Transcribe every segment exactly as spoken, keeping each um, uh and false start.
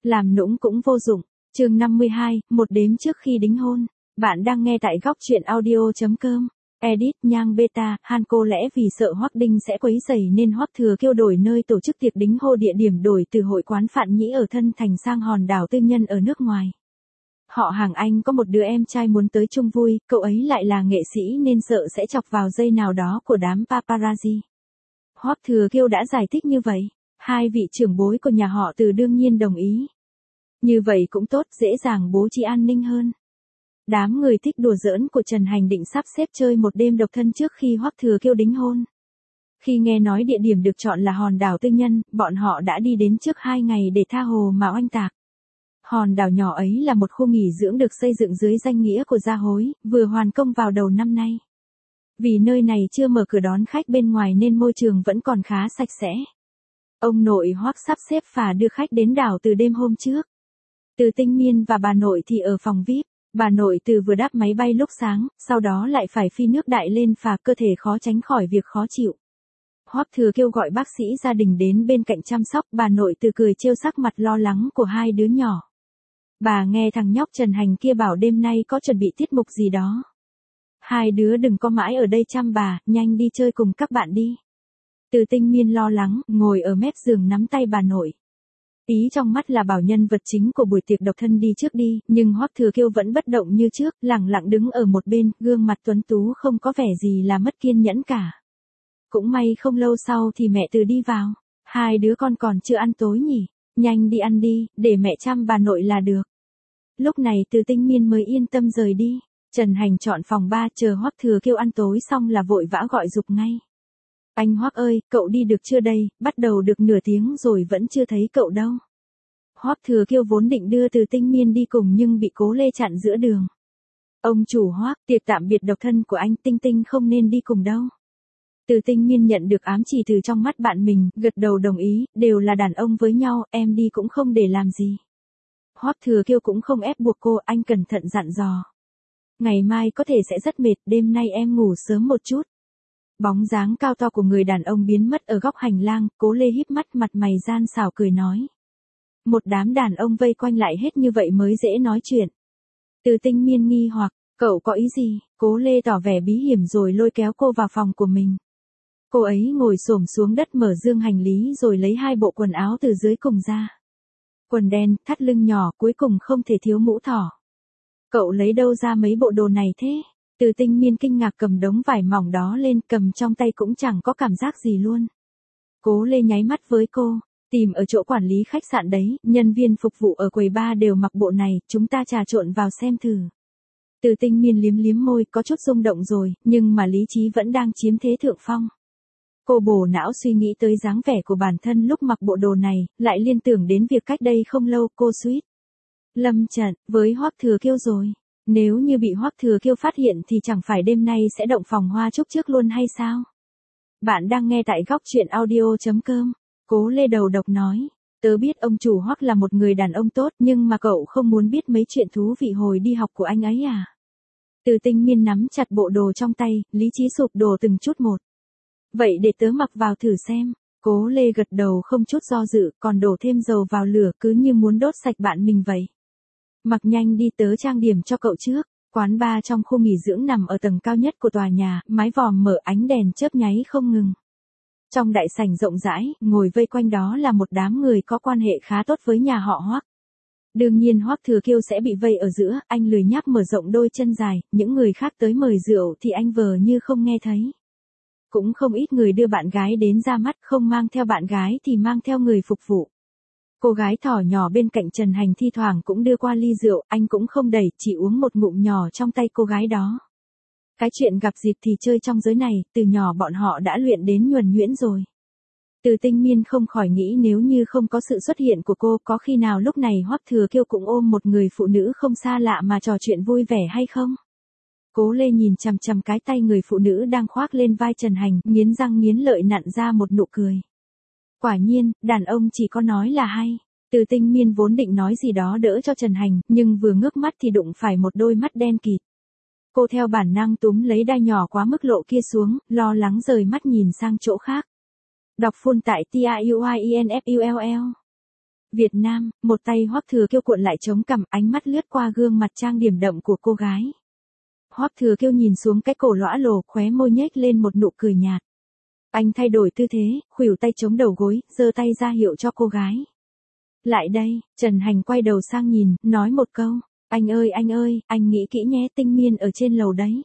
làm nũng cũng vô dụng. Chương năm mươi hai, một đêm trước khi đính hôn. Bạn đang nghe tại góc truyện audio.com. Edit Nhang Beta, Han cô lẽ vì sợ Hoắc Đinh sẽ quấy rầy nên Hoắc Thừa Kiêu đổi nơi tổ chức tiệc đính hôn, địa điểm đổi từ hội quán Phạn Nhĩ ở Thân Thành sang hòn đảo tư nhân ở nước ngoài. Họ hàng anh có một đứa em trai muốn tới chung vui, cậu ấy lại là nghệ sĩ nên sợ sẽ chọc vào dây nào đó của đám paparazzi. Hoắc Thừa Kiêu đã giải thích như vậy. Hai vị trưởng bối của nhà họ Từ đương nhiên đồng ý. Như vậy cũng tốt, dễ dàng bố trí an ninh hơn. Đám người thích đùa giỡn của Trần Hành định sắp xếp chơi một đêm độc thân trước khi Hoắc Thừa Kiêu đính hôn. Khi nghe nói địa điểm được chọn là hòn đảo tư nhân, bọn họ đã đi đến trước hai ngày để tha hồ mà oanh tạc. Hòn đảo nhỏ ấy là một khu nghỉ dưỡng được xây dựng dưới danh nghĩa của gia hối, vừa hoàn công vào đầu năm nay. Vì nơi này chưa mở cửa đón khách bên ngoài nên môi trường vẫn còn khá sạch sẽ. Ông nội Hoắc sắp xếp phà đưa khách đến đảo từ đêm hôm trước. Từ Tinh Miên và bà nội thì ở phòng vi ai pi. Bà nội Từ vừa đáp máy bay lúc sáng, sau đó lại phải phi nước đại lên phà, cơ thể khó tránh khỏi việc khó chịu. Hoắc Thừa Kiêu gọi bác sĩ gia đình đến bên cạnh chăm sóc, bà nội Từ cười trêu sắc mặt lo lắng của hai đứa nhỏ. Bà nghe thằng nhóc Trần Hành kia bảo đêm nay có chuẩn bị tiết mục gì đó. Hai đứa đừng có mãi ở đây chăm bà, nhanh đi chơi cùng các bạn đi. Từ Tinh Miên lo lắng, ngồi ở mép giường nắm tay bà nội. Ý trong mắt là bảo nhân vật chính của buổi tiệc độc thân đi trước đi, nhưng Hoắc Thừa Kiêu vẫn bất động như trước, lẳng lặng đứng ở một bên, gương mặt tuấn tú không có vẻ gì là mất kiên nhẫn cả. Cũng may không lâu sau thì mẹ Từ đi vào. Hai đứa con còn chưa ăn tối nhỉ, nhanh đi ăn đi, để mẹ chăm bà nội là được. Lúc này Từ Tinh Miên mới yên tâm rời đi. Trần Hành chọn phòng ba chờ Hoắc Thừa Kiêu ăn tối xong là vội vã gọi giục ngay. Anh Hoắc ơi, cậu đi được chưa đây, bắt đầu được nửa tiếng rồi vẫn chưa thấy cậu đâu. Hoắc Thừa Kiêu vốn định đưa Từ Tinh Miên đi cùng nhưng bị Cố Lê chặn giữa đường. Ông chủ Hoắc, tiệc tạm biệt độc thân của anh Tinh Tinh không nên đi cùng đâu. Từ Tinh Miên nhận được ám chỉ từ trong mắt bạn mình, gật đầu đồng ý, đều là đàn ông với nhau, em đi cũng không để làm gì. Hoắc Thừa Kiêu cũng không ép buộc cô, anh cẩn thận dặn dò. Ngày mai có thể sẽ rất mệt, đêm nay em ngủ sớm một chút. Bóng dáng cao to của người đàn ông biến mất ở góc hành lang, Cố Lê híp mắt, mặt mày gian xảo cười nói. Một đám đàn ông vây quanh lại hết như vậy mới dễ nói chuyện. Từ Tinh Miên nghi hoặc, cậu có ý gì? Cố Lê tỏ vẻ bí hiểm rồi lôi kéo cô vào phòng của mình. Cô ấy ngồi xổm xuống đất mở dương hành lý rồi lấy hai bộ quần áo từ dưới cùng ra. Quần đen, thắt lưng nhỏ, cuối cùng không thể thiếu mũ thỏ. Cậu lấy đâu ra mấy bộ đồ này thế? Từ Tinh Miên kinh ngạc cầm đống vải mỏng đó lên, cầm trong tay cũng chẳng có cảm giác gì luôn. Cố Lê nháy mắt với cô, tìm ở chỗ quản lý khách sạn đấy, nhân viên phục vụ ở quầy bar đều mặc bộ này, chúng ta trà trộn vào xem thử. Từ Tinh Miên liếm liếm môi, có chút rung động rồi, nhưng mà lý trí vẫn đang chiếm thế thượng phong. Cô bổ não suy nghĩ tới dáng vẻ của bản thân lúc mặc bộ đồ này, lại liên tưởng đến việc cách đây không lâu cô suýt lâm trận với Hoắc Thừa Kiêu rồi. Nếu như bị Hoắc Thừa Kiêu phát hiện thì chẳng phải đêm nay sẽ động phòng hoa chúc trước luôn hay sao? Bạn đang nghe tại góc truyện audio.com. Cố Lê đầu độc nói. Tớ biết ông chủ Hoắc là một người đàn ông tốt, nhưng mà cậu không muốn biết mấy chuyện thú vị hồi đi học của anh ấy à? Từ Tinh Miên nắm chặt bộ đồ trong tay, lý trí sụp đổ từng chút một. Vậy để tớ mặc vào thử xem. Cố Lê gật đầu không chút do dự, còn đổ thêm dầu vào lửa, cứ như muốn đốt sạch bạn mình vậy. Mặc nhanh đi, tớ trang điểm cho cậu trước. Quán bar trong khu nghỉ dưỡng nằm ở tầng cao nhất của tòa nhà, mái vòm mở, ánh đèn chớp nháy không ngừng. Trong đại sảnh rộng rãi, ngồi vây quanh đó là một đám người có quan hệ khá tốt với nhà họ Hoắc. Đương nhiên Hoắc Thừa Kiêu sẽ bị vây ở giữa, anh lười nhác mở rộng đôi chân dài, những người khác tới mời rượu thì anh vờ như không nghe thấy. Cũng không ít người đưa bạn gái đến ra mắt, không mang theo bạn gái thì mang theo người phục vụ. Cô gái thỏ nhỏ bên cạnh Trần Hành thi thoảng cũng đưa qua ly rượu, anh cũng không đẩy, chỉ uống một ngụm nhỏ trong tay cô gái đó. Cái chuyện gặp dịp thì chơi trong giới này, từ nhỏ bọn họ đã luyện đến nhuần nhuyễn rồi. Từ Tinh Miên không khỏi nghĩ nếu như không có sự xuất hiện của cô, có khi nào lúc này Hoắc Thừa Kiêu cũng ôm một người phụ nữ không xa lạ mà trò chuyện vui vẻ hay không? Cố Lê nhìn chằm chằm cái tay người phụ nữ đang khoác lên vai Trần Hành, nghiến răng nghiến lợi nặn ra một nụ cười. Quả nhiên, đàn ông chỉ có nói là hay. Từ Tinh Miên vốn định nói gì đó đỡ cho Trần Hành, nhưng vừa ngước mắt thì đụng phải một đôi mắt đen kịt. Cô theo bản năng túm lấy đai nhỏ quá mức lộ kia xuống, lo lắng rời mắt nhìn sang chỗ khác. Đọc full tại T I U I E N F U L L. Việt Nam, một tay Hoắc Thừa Kiêu cuộn lại chống cằm, ánh mắt lướt qua gương mặt trang điểm đậm của cô gái. Hoắc Thừa Kiêu nhìn xuống cái cổ lõa lồ, khóe môi nhếch lên một nụ cười nhạt. Anh thay đổi tư thế, khuỷu tay chống đầu gối, giơ tay ra hiệu cho cô gái. Lại đây, Trần Hành quay đầu sang nhìn, nói một câu. Anh ơi anh ơi, anh nghĩ kỹ nhé, Tinh Miên ở trên lầu đấy.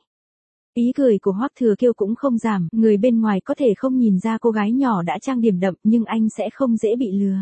Ý cười của Hoắc Thừa Kiêu cũng không giảm, người bên ngoài có thể không nhìn ra cô gái nhỏ đã trang điểm đậm nhưng anh sẽ không dễ bị lừa.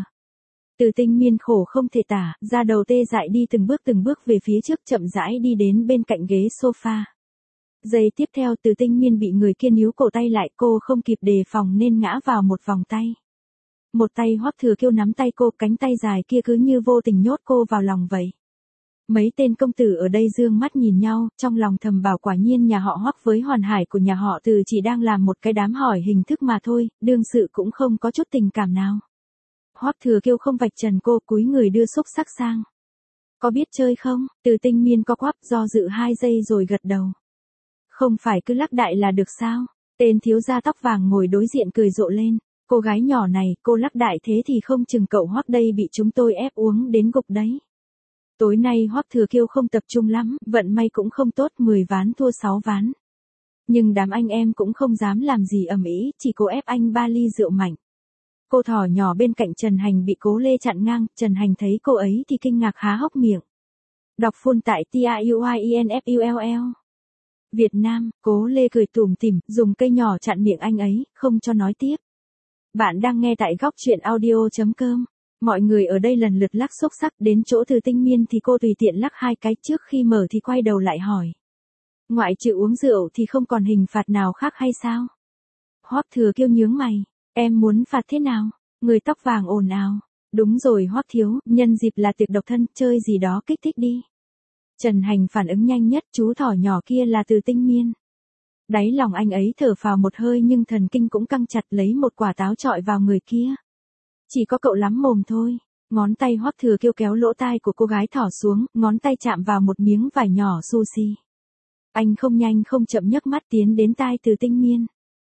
Từ Tinh Miên khổ không thể tả, da đầu tê dại đi từng bước từng bước về phía trước, chậm rãi đi đến bên cạnh ghế sofa. Giây tiếp theo Từ Tinh Miên bị người kia níu cổ tay lại, cô không kịp đề phòng nên ngã vào một vòng tay. Một tay Hoắc Thừa Kiêu nắm tay cô, cánh tay dài kia cứ như vô tình nhốt cô vào lòng vậy. Mấy tên công tử ở đây dương mắt nhìn nhau, trong lòng thầm bảo quả nhiên nhà họ Hoắc với Hoàn Hải của nhà họ Từ chỉ đang làm một cái đám hỏi hình thức mà thôi, đương sự cũng không có chút tình cảm nào. Hoắc Thừa Kiêu không vạch trần cô, cúi người đưa xúc xắc sang. Có biết chơi không? Từ Tinh Miên co quắp, do dự hai giây rồi gật đầu. Không phải cứ lắc đại là được sao? Tên thiếu gia tóc vàng ngồi đối diện cười rộ lên. Cô gái nhỏ này, cô lắc đại thế thì không chừng cậu Hoắc đây bị chúng tôi ép uống đến gục đấy. Tối nay Hoắc Thừa Kiêu không tập trung lắm, vận may cũng không tốt, mười ván thua sáu ván. Nhưng đám anh em cũng không dám làm gì ầm ĩ, chỉ cố ép anh ba ly rượu mạnh. Cô thỏ nhỏ bên cạnh Trần Hành bị Cố Lê chặn ngang, Trần Hành thấy cô ấy thì kinh ngạc há hốc miệng. Đọc full tại T I U I E N F U L L. Việt Nam, Cố Lê cười tủm tỉm, dùng cây nhỏ chặn miệng anh ấy, không cho nói tiếp. Bạn đang nghe tại góc truyện audio chấm com. Mọi người ở đây lần lượt lắc xúc xắc, đến chỗ Từ Tinh Miên thì cô tùy tiện lắc hai cái, trước khi mở thì quay đầu lại hỏi. Ngoại trừ uống rượu thì không còn hình phạt nào khác hay sao? Hoắc Thừa Kiêu nhướng mày, em muốn phạt thế nào? Người tóc vàng ồn ào. Đúng rồi Hoắc thiếu, nhân dịp là tiệc độc thân, chơi gì đó kích thích đi. Trần Hành phản ứng nhanh nhất, chú thỏ nhỏ kia là Từ Tinh Miên. Đáy lòng anh ấy thở phào một hơi nhưng thần kinh cũng căng chặt, lấy một quả táo chọi vào người kia. Chỉ có cậu lắm mồm thôi. Ngón tay Hoắc Thừa Kiêu kéo lỗ tai của cô gái thỏ xuống, ngón tay chạm vào một miếng vải nhỏ sushi. Anh không nhanh không chậm nhấc mắt tiến đến tai Từ Tinh Miên.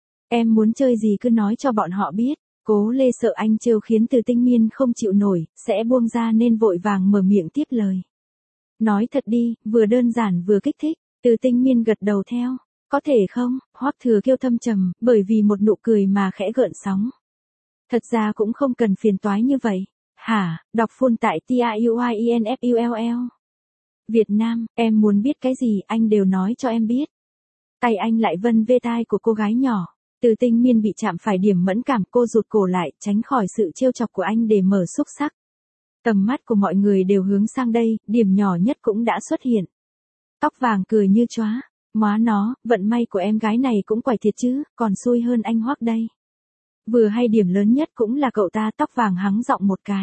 Em muốn chơi gì cứ nói cho bọn họ biết. Cố Lê sợ anh trêu khiến Từ Tinh Miên không chịu nổi, sẽ buông ra nên vội vàng mở miệng tiếp lời. Nói thật đi, vừa đơn giản vừa kích thích. Từ Tinh Miên gật đầu theo. Có thể không? Hoắc Thừa Kiêu thâm trầm, bởi vì một nụ cười mà khẽ gợn sóng. Thật ra cũng không cần phiền toái như vậy. Hả? Đọc full tại T I U I E N F U L L. Việt Nam, em muốn biết cái gì anh đều nói cho em biết. Tay anh lại vân vê tai của cô gái nhỏ. Từ Tinh Miên bị chạm phải điểm mẫn cảm, cô rụt cổ lại, tránh khỏi sự trêu chọc của anh để mở xúc xắc. Tầm mắt của mọi người đều hướng sang đây, điểm nhỏ nhất cũng đã xuất hiện. Tóc vàng cười như chóa. Móa nó, vận may của em gái này cũng quải thiệt chứ, còn xui hơn anh Hoắc đây. Vừa hay điểm lớn nhất cũng là cậu ta, tóc vàng hắng giọng một cái.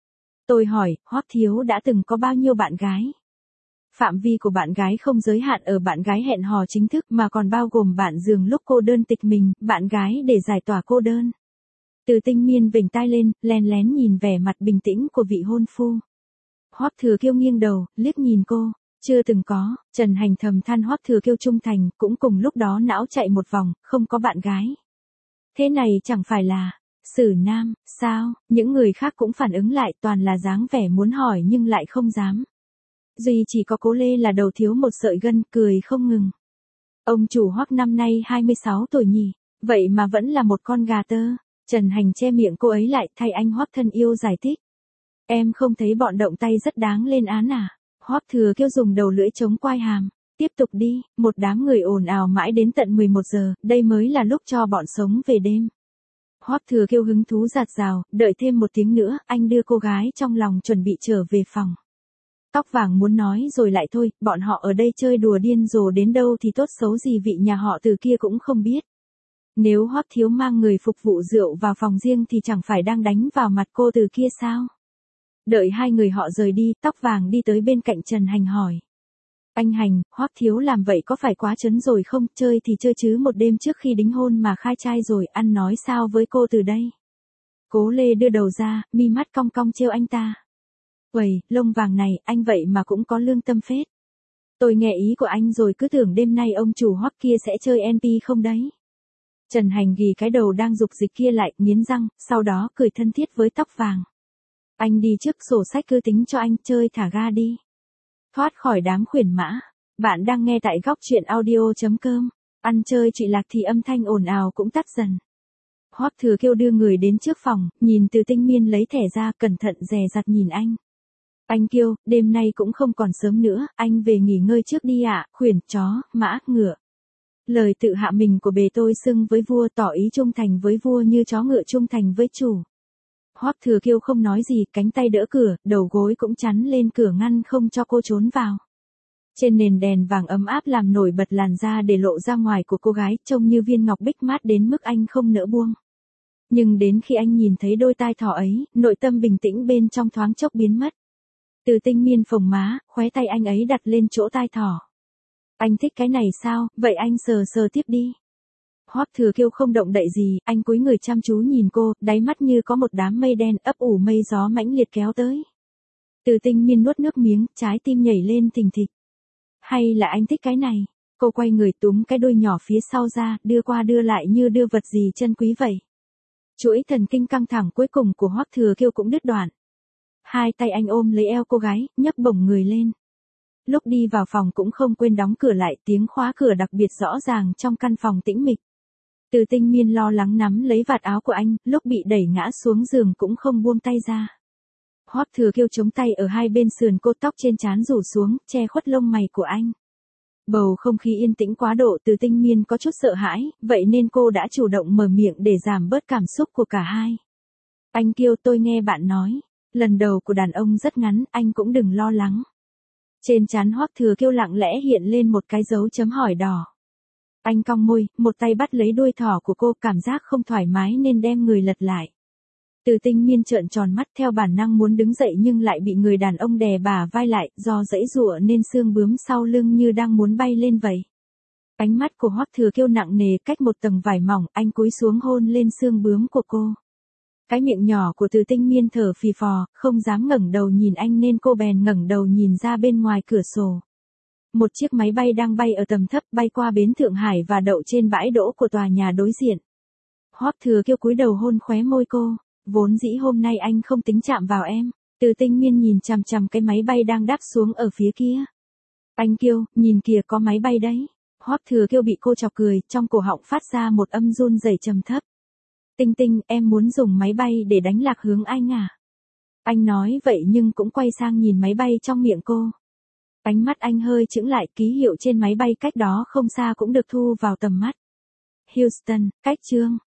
Tôi hỏi, Hoắc thiếu đã từng có bao nhiêu bạn gái? Phạm vi của bạn gái không giới hạn ở bạn gái hẹn hò chính thức mà còn bao gồm bạn giường lúc cô đơn tịch mình, bạn gái để giải tỏa cô đơn. Từ Tinh Miên vểnh tai lên, lén lén nhìn vẻ mặt bình tĩnh của vị hôn phu. Hoắc Thừa Kiêu nghiêng đầu, liếc nhìn cô. Chưa từng có. Trần Hành thầm than Hoắc Thừa Kiêu trung thành, cũng cùng lúc đó não chạy một vòng, không có bạn gái. Thế này chẳng phải là xử nam, sao? Những người khác cũng phản ứng lại, toàn là dáng vẻ muốn hỏi nhưng lại không dám. Duy chỉ có Cố Lê là đầu thiếu một sợi gân, cười không ngừng. Ông chủ Hoắc năm nay hai mươi sáu tuổi nhỉ, vậy mà vẫn là một con gà tơ. Trần Hành che miệng cô ấy lại, thay anh Hoắc thân yêu giải thích. Em không thấy bọn động tay rất đáng lên án à? Hoắc Thừa Kiêu dùng đầu lưỡi chống quai hàm. Tiếp tục đi, một đám người ồn ào mãi đến tận mười một giờ, đây mới là lúc cho bọn sống về đêm. Hoắc Thừa Kiêu hứng thú giạt rào, đợi thêm một tiếng nữa, anh đưa cô gái trong lòng chuẩn bị trở về phòng. Tóc vàng muốn nói rồi lại thôi, bọn họ ở đây chơi đùa điên rồ đến đâu thì tốt xấu gì vị nhà họ Từ kia cũng không biết. Nếu Hoắc thiếu mang người phục vụ rượu vào phòng riêng thì chẳng phải đang đánh vào mặt cô Từ kia sao? Đợi hai người họ rời đi, tóc vàng đi tới bên cạnh Trần Hành hỏi. Anh Hành, Hoắc thiếu làm vậy có phải quá chấn rồi không? Chơi thì chơi chứ, một đêm trước khi đính hôn mà khai trai rồi, ăn nói sao với cô Từ đây? Cố Lê đưa đầu ra, mi mắt cong cong trêu anh ta. Uầy, lông vàng này, anh vậy mà cũng có lương tâm phết. Tôi nghe ý của anh rồi, cứ tưởng đêm nay ông chủ Hoắc kia sẽ chơi en pê không đấy. Trần Hành ghì cái đầu đang dục dịch kia lại, nghiến răng, sau đó cười thân thiết với tóc vàng. Anh đi trước, sổ sách cứ tính cho anh, chơi thả ga đi. Thoát khỏi đám khuyển mã. Bạn đang nghe tại góc truyện audio.com. Ăn chơi trụy lạc thì âm thanh ồn ào cũng tắt dần. Hoắc Thừa Kiêu đưa người đến trước phòng, nhìn Từ Tinh Miên lấy thẻ ra, cẩn thận dè dặt nhìn anh. Anh Kiêu, đêm nay cũng không còn sớm nữa, anh về nghỉ ngơi trước đi ạ, khuyển, chó, mã, ngựa. Lời tự hạ mình của bề tôi xưng với vua, tỏ ý trung thành với vua như chó ngựa trung thành với chủ. Hoắc Thừa Kiêu không nói gì, cánh tay đỡ cửa, đầu gối cũng chắn lên cửa ngăn không cho cô trốn vào. Trên nền đèn vàng ấm áp làm nổi bật làn da để lộ ra ngoài của cô gái, trông như viên ngọc bích mát đến mức anh không nỡ buông. Nhưng đến khi anh nhìn thấy đôi tai thỏ ấy, nội tâm bình tĩnh bên trong thoáng chốc biến mất. Từ Tinh Miên phồng má, khóe tay anh ấy đặt lên chỗ tai thỏ. Anh thích cái này sao, vậy anh sờ sờ tiếp đi. Hoắc Thừa Kiêu không động đậy gì, anh cúi người chăm chú nhìn cô, đáy mắt như có một đám mây đen ấp ủ mây gió mãnh liệt kéo tới. Từ Tinh Miên nuốt nước miếng, trái tim nhảy lên thình thịch. Hay là anh thích cái này? Cô quay người túm cái đuôi nhỏ phía sau ra, đưa qua đưa lại như đưa vật gì chân quý vậy. Chuỗi thần kinh căng thẳng cuối cùng của Hoắc Thừa Kiêu cũng đứt đoạn. Hai tay anh ôm lấy eo cô gái, nhấc bổng người lên. Lúc đi vào phòng cũng không quên đóng cửa lại, tiếng khóa cửa đặc biệt rõ ràng trong căn phòng tĩnh mịch. Từ Tinh Miên lo lắng nắm lấy vạt áo của anh, lúc bị đẩy ngã xuống giường cũng không buông tay ra. Hoắc Thừa Kiêu chống tay ở hai bên sườn cô, tóc trên trán rủ xuống, che khuất lông mày của anh. Bầu không khí yên tĩnh quá độ, Từ Tinh Miên có chút sợ hãi, vậy nên cô đã chủ động mở miệng để giảm bớt cảm xúc của cả hai. Anh Kiêu, tôi nghe bạn nói, lần đầu của đàn ông rất ngắn, anh cũng đừng lo lắng. Trên trán Hoắc Thừa Kiêu lặng lẽ hiện lên một cái dấu chấm hỏi đỏ. Anh cong môi, một tay bắt lấy đuôi thỏ của cô, cảm giác không thoải mái nên đem người lật lại. Từ Tinh Miên trợn tròn mắt, theo bản năng muốn đứng dậy nhưng lại bị người đàn ông đè bả vai lại, do giãy giụa nên xương bướm sau lưng như đang muốn bay lên vậy. Ánh mắt của Hoắc Thừa Kiêu nặng nề, cách một tầng vải mỏng, anh cúi xuống hôn lên xương bướm của cô. Cái miệng nhỏ của Từ Tinh Miên thở phì phò, không dám ngẩng đầu nhìn anh nên cô bèn ngẩng đầu nhìn ra bên ngoài cửa sổ. Một chiếc máy bay đang bay ở tầm thấp, bay qua bến Thượng Hải và đậu trên bãi đỗ của tòa nhà đối diện. Hoắc Thừa Kiêu cúi đầu hôn khóe môi cô, vốn dĩ hôm nay anh không tính chạm vào em. Từ Tinh Miên nhìn chằm chằm cái máy bay đang đáp xuống ở phía kia. Anh Kiêu, nhìn kìa, có máy bay đấy. Hoắc Thừa Kiêu bị cô chọc cười, trong cổ họng phát ra một âm run rẩy trầm thấp. Tinh Tinh, em muốn dùng máy bay để đánh lạc hướng anh à? Anh nói vậy nhưng cũng quay sang nhìn máy bay trong miệng cô. Ánh mắt anh hơi chững lại, ký hiệu trên máy bay cách đó không xa cũng được thu vào tầm mắt. Houston, cách Trương.